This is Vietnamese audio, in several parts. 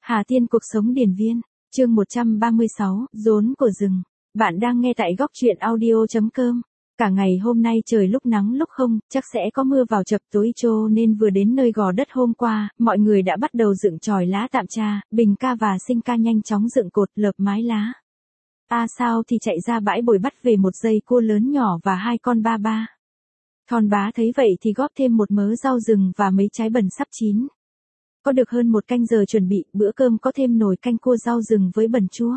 Hà Tiên cuộc sống điển viên, chương 136, rốn của rừng. Bạn đang nghe tại góc truyện audio.com. Cả ngày hôm nay trời lúc nắng lúc không, chắc sẽ có mưa vào chập tối trô nên vừa đến nơi gò đất hôm qua, mọi người đã bắt đầu dựng chòi lá tạm tra, Bình ca và Sinh ca nhanh chóng dựng cột lợp mái lá. Sao thì chạy ra bãi bồi bắt về một dây cua lớn nhỏ và 2 con ba ba. Thon bá thấy vậy thì góp thêm một mớ rau rừng và mấy trái bần sắp chín. Có được hơn 1 canh giờ chuẩn bị, bữa cơm có thêm nồi canh cua rau rừng với bần chua.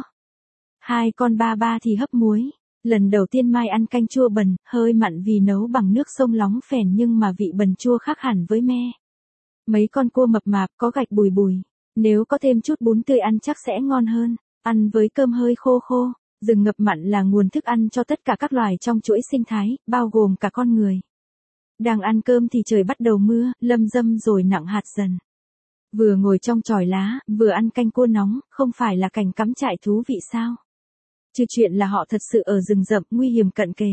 2 con ba ba thì hấp muối. Lần đầu tiên Mai ăn canh chua bần, hơi mặn vì nấu bằng nước sông Lóng Phèn nhưng mà vị bần chua khác hẳn với me. Mấy con cua mập mạp có gạch bùi bùi. Nếu có thêm chút bún tươi ăn chắc sẽ ngon hơn. Ăn với cơm hơi khô khô. Rừng ngập mặn là nguồn thức ăn cho tất cả các loài trong chuỗi sinh thái, bao gồm cả con người. Đang ăn cơm thì trời bắt đầu mưa, lâm râm rồi nặng hạt dần. Vừa ngồi trong chòi lá, vừa ăn canh cua nóng, không phải là cảnh cắm trại thú vị sao? Chứ chuyện là họ thật sự ở rừng rậm, nguy hiểm cận kề.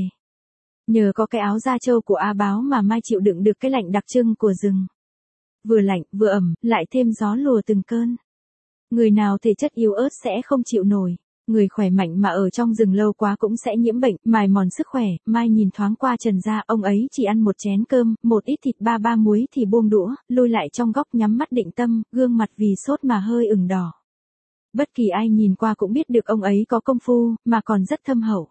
Nhờ có cái áo da trâu của A Báo mà Mai chịu đựng được cái lạnh đặc trưng của rừng. Vừa lạnh, vừa ẩm, lại thêm gió lùa từng cơn. Người nào thể chất yếu ớt sẽ không chịu nổi. Người khỏe mạnh mà ở trong rừng lâu quá cũng sẽ nhiễm bệnh, mài mòn sức khỏe. Mai nhìn thoáng qua Trần gia, ông ấy chỉ ăn một chén cơm, một ít thịt ba ba muối thì buông đũa, lui lại trong góc nhắm mắt định tâm, gương mặt vì sốt mà hơi ửng đỏ. Bất kỳ ai nhìn qua cũng biết được ông ấy có công phu, mà còn rất thâm hậu.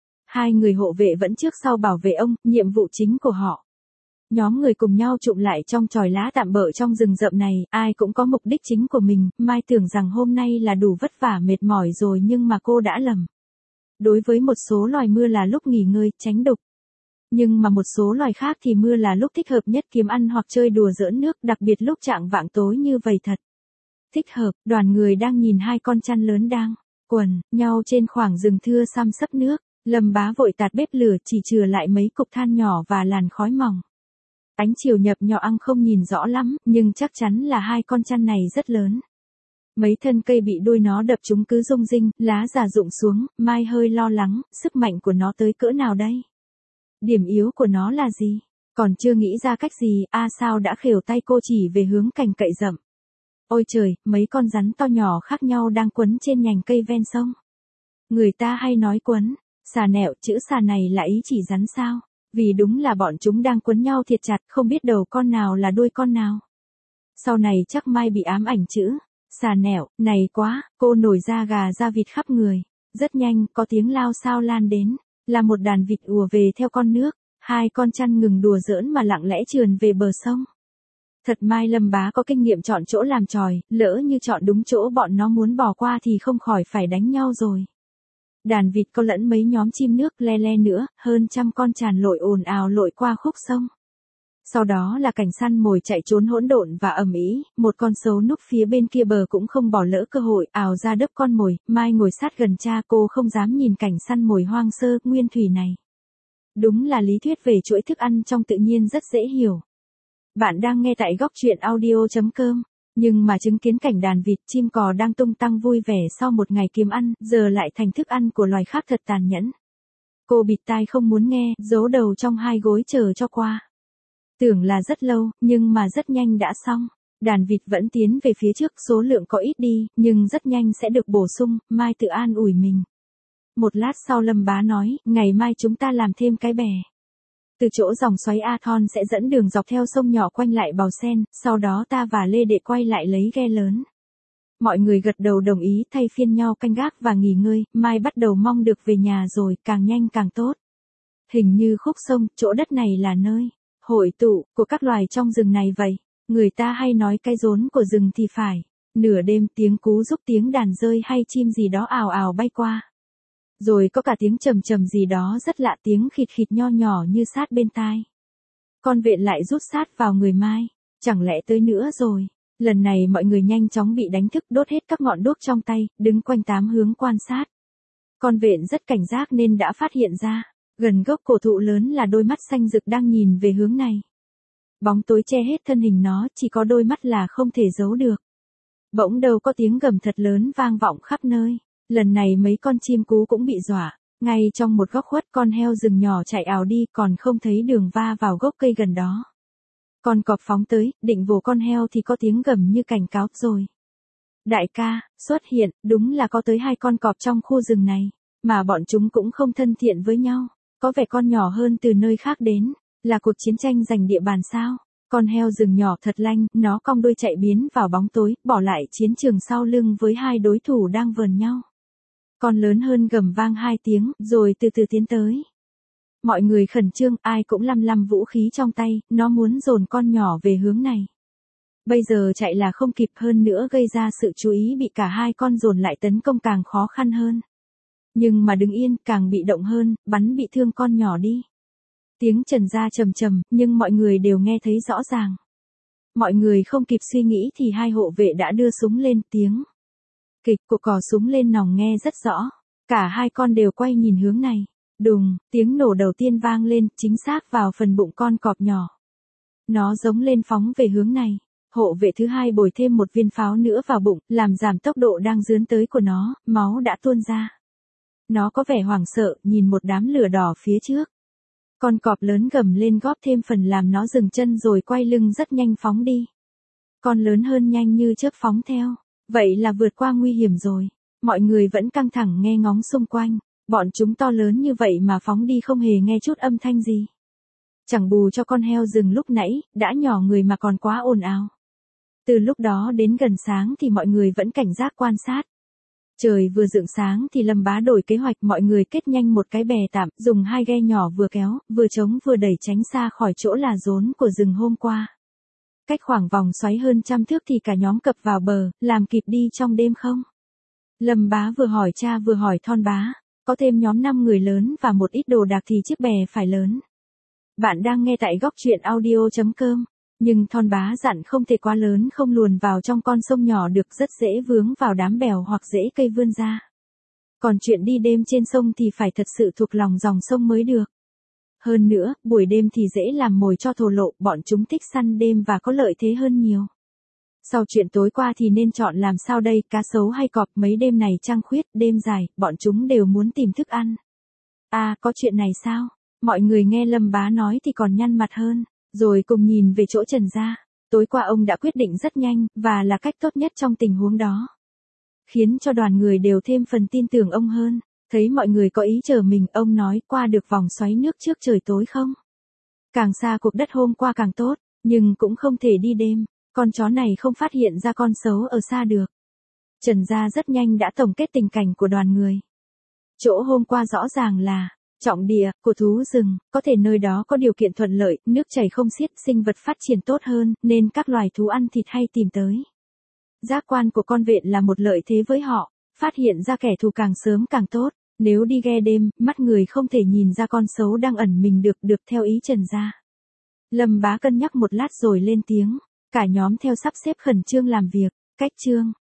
2 người hộ vệ vẫn trước sau bảo vệ ông, nhiệm vụ chính của họ. Nhóm người cùng nhau trụm lại trong chòi lá tạm bợ trong rừng rậm này, ai cũng có mục đích chính của mình. Mai tưởng rằng hôm nay là đủ vất vả mệt mỏi rồi nhưng mà cô đã lầm. Đối với một số loài mưa là lúc nghỉ ngơi, tránh đục. Nhưng mà một số loài khác thì mưa là lúc thích hợp nhất kiếm ăn hoặc chơi đùa giỡn nước, đặc biệt lúc chạng vạng tối như vậy thật. Thích hợp, đoàn người đang nhìn 2 con chăn lớn đang quần nhau trên khoảng rừng thưa xăm xấp nước. Lâm Bá vội tạt bếp lửa chỉ chừa lại mấy cục than nhỏ và làn khói mỏng. Ánh chiều nhập nhỏ ăn không nhìn rõ lắm, nhưng chắc chắn là 2 con chăn này rất lớn. Mấy thân cây bị đuôi nó đập chúng cứ rung rinh, lá già rụng xuống, Mai hơi lo lắng, sức mạnh của nó tới cỡ nào đây? Điểm yếu của nó là gì? Còn chưa nghĩ ra cách gì, sao đã khều tay cô chỉ về hướng cành cậy rậm. Ôi trời, mấy con rắn to nhỏ khác nhau đang quấn trên nhành cây ven sông. Người ta hay nói quấn, xà nẹo, chữ xà này là ý chỉ rắn sao? Vì đúng là bọn chúng đang quấn nhau thiệt chặt, không biết đầu con nào là đuôi con nào. Sau này chắc Mai bị ám ảnh chữ xà nẹo, này quá, cô nổi da gà da vịt khắp người. Rất nhanh, có tiếng lao xao lan đến, là một đàn vịt ùa về theo con nước. 2 con chăn ngừng đùa giỡn mà lặng lẽ trườn về bờ sông. Thật Mai Lâm Bá có kinh nghiệm chọn chỗ làm chòi, lỡ như chọn đúng chỗ bọn nó muốn bỏ qua thì không khỏi phải đánh nhau rồi. Đàn vịt có lẫn mấy nhóm chim nước le le nữa, hơn 100 con tràn lội ồn ào lội qua khúc sông. Sau đó là cảnh săn mồi chạy trốn hỗn độn và ầm ĩ, một con sấu núp phía bên kia bờ cũng không bỏ lỡ cơ hội, ào ra đớp con mồi. Mai ngồi sát gần cha cô không dám nhìn cảnh săn mồi hoang sơ, nguyên thủy này. Đúng là lý thuyết về chuỗi thức ăn trong tự nhiên rất dễ hiểu. Bạn đang nghe tại góc truyện audio.com. Nhưng mà chứng kiến cảnh đàn vịt chim cò đang tung tăng vui vẻ sau một ngày kiếm ăn, giờ lại thành thức ăn của loài khác thật tàn nhẫn. Cô bịt tai không muốn nghe, giấu đầu trong 2 gối chờ cho qua. Tưởng là rất lâu, nhưng mà rất nhanh đã xong. Đàn vịt vẫn tiến về phía trước, số lượng có ít đi, nhưng rất nhanh sẽ được bổ sung. Mai tự an ủi mình. Một lát sau Lâm Bá nói, ngày mai chúng ta làm thêm cái bè. Từ chỗ dòng xoáy A Thon sẽ dẫn đường dọc theo sông nhỏ quanh lại Bào Sen, sau đó ta và Lê Đệ quay lại lấy ghe lớn. Mọi người gật đầu đồng ý thay phiên nhau canh gác và nghỉ ngơi, Mai bắt đầu mong được về nhà rồi, càng nhanh càng tốt. Hình như khúc sông, chỗ đất này là nơi hội tụ của các loài trong rừng này vậy. Người ta hay nói cái rốn của rừng thì phải. Nửa đêm tiếng cú giúp tiếng đàn rơi hay chim gì đó ào ào bay qua. Rồi có cả tiếng trầm trầm gì đó rất lạ, tiếng khịt khịt nho nhỏ như sát bên tai. Con vện lại rút sát vào người Mai. Chẳng lẽ tới nữa rồi? Lần này mọi người nhanh chóng bị đánh thức, đốt hết các ngọn đuốc trong tay, đứng quanh 8 hướng quan sát. Con vện rất cảnh giác nên đã phát hiện ra, gần gốc cổ thụ lớn là đôi mắt xanh rực đang nhìn về hướng này. Bóng tối che hết thân hình nó, chỉ có đôi mắt là không thể giấu được. Bỗng đầu có tiếng gầm thật lớn vang vọng khắp nơi. Lần này mấy con chim cú cũng bị dọa. Ngay trong một góc khuất con heo rừng nhỏ chạy ào đi còn không thấy đường va vào gốc cây gần đó. Con cọp phóng tới, định vồ con heo thì có tiếng gầm như cảnh cáo rồi. Đại ca, xuất hiện, đúng là có tới 2 con cọp trong khu rừng này, mà bọn chúng cũng không thân thiện với nhau, có vẻ con nhỏ hơn từ nơi khác đến, là cuộc chiến tranh giành địa bàn sao? Con heo rừng nhỏ thật lanh, nó cong đuôi chạy biến vào bóng tối, bỏ lại chiến trường sau lưng với 2 đối thủ đang vờn nhau. Con lớn hơn gầm vang 2 tiếng, rồi từ từ tiến tới. Mọi người khẩn trương, ai cũng lăm lăm vũ khí trong tay, nó muốn dồn con nhỏ về hướng này. Bây giờ chạy là không kịp, hơn nữa gây ra sự chú ý bị cả 2 con dồn lại tấn công càng khó khăn hơn. Nhưng mà đứng yên, càng bị động hơn, bắn bị thương con nhỏ đi. Tiếng trần ra trầm trầm, nhưng mọi người đều nghe thấy rõ ràng. Mọi người không kịp suy nghĩ thì 2 hộ vệ đã đưa súng lên, tiếng kịch của cò súng lên nòng nghe rất rõ. Cả 2 con đều quay nhìn hướng này. Đùng, tiếng nổ đầu tiên vang lên, chính xác vào phần bụng con cọp nhỏ. Nó giống lên phóng về hướng này. Hộ vệ thứ 2 bồi thêm một viên pháo nữa vào bụng, làm giảm tốc độ đang dướn tới của nó, máu đã tuôn ra. Nó có vẻ hoảng sợ, nhìn một đám lửa đỏ phía trước. Con cọp lớn gầm lên góp thêm phần làm nó dừng chân rồi quay lưng rất nhanh phóng đi. Con lớn hơn nhanh như chớp phóng theo. Vậy là vượt qua nguy hiểm rồi. Mọi người vẫn căng thẳng nghe ngóng xung quanh. Bọn chúng to lớn như vậy mà phóng đi không hề nghe chút âm thanh gì. Chẳng bù cho con heo rừng lúc nãy, đã nhỏ người mà còn quá ồn ào. Từ lúc đó đến gần sáng thì mọi người vẫn cảnh giác quan sát. Trời vừa rạng sáng thì Lâm Bá đổi kế hoạch, mọi người kết nhanh một cái bè tạm, dùng 2 ghe nhỏ vừa kéo, vừa chống vừa đẩy tránh xa khỏi chỗ là rốn của rừng hôm qua. Cách khoảng vòng xoáy hơn 100 thước thì cả nhóm cập vào bờ, làm kịp đi trong đêm không? Lâm Bá vừa hỏi cha vừa hỏi Thon Bá, có thêm nhóm 5 người lớn và một ít đồ đạc thì chiếc bè phải lớn. Bạn đang nghe tại góc truyện audio.com. Nhưng Thon Bá dặn không thể quá lớn, không luồn vào trong con sông nhỏ được, rất dễ vướng vào đám bèo hoặc rễ cây vươn ra. Còn chuyện đi đêm trên sông thì phải thật sự thuộc lòng dòng sông mới được. Hơn nữa, buổi đêm thì dễ làm mồi cho thổ lộ, bọn chúng thích săn đêm và có lợi thế hơn nhiều. Sau chuyện tối qua thì nên chọn làm sao đây, cá sấu hay cọp? Mấy đêm này trăng khuyết, đêm dài, bọn chúng đều muốn tìm thức ăn. À, có chuyện này sao? Mọi người nghe Lâm Bá nói thì còn nhăn mặt hơn. Rồi cùng nhìn về chỗ Trần gia. Tối qua ông đã quyết định rất nhanh, và là cách tốt nhất trong tình huống đó. Khiến cho đoàn người đều thêm phần tin tưởng ông hơn. Thấy mọi người có ý chờ mình, ông nói qua được vòng xoáy nước trước trời tối không? Càng xa cuộc đất hôm qua càng tốt, nhưng cũng không thể đi đêm. Con chó này không phát hiện ra con sấu ở xa được. Trần gia rất nhanh đã tổng kết tình cảnh của đoàn người. Chỗ hôm qua rõ ràng là trọng địa của thú rừng, có thể nơi đó có điều kiện thuận lợi, nước chảy không xiết, sinh vật phát triển tốt hơn, nên các loài thú ăn thịt hay tìm tới. Giác quan của con vện là một lợi thế với họ, phát hiện ra kẻ thù càng sớm càng tốt. Nếu đi ghe đêm, mắt người không thể nhìn ra con sấu đang ẩn mình được theo ý Trần gia. Lâm Bá cân nhắc một lát rồi lên tiếng, cả nhóm theo sắp xếp khẩn trương làm việc. Cách chương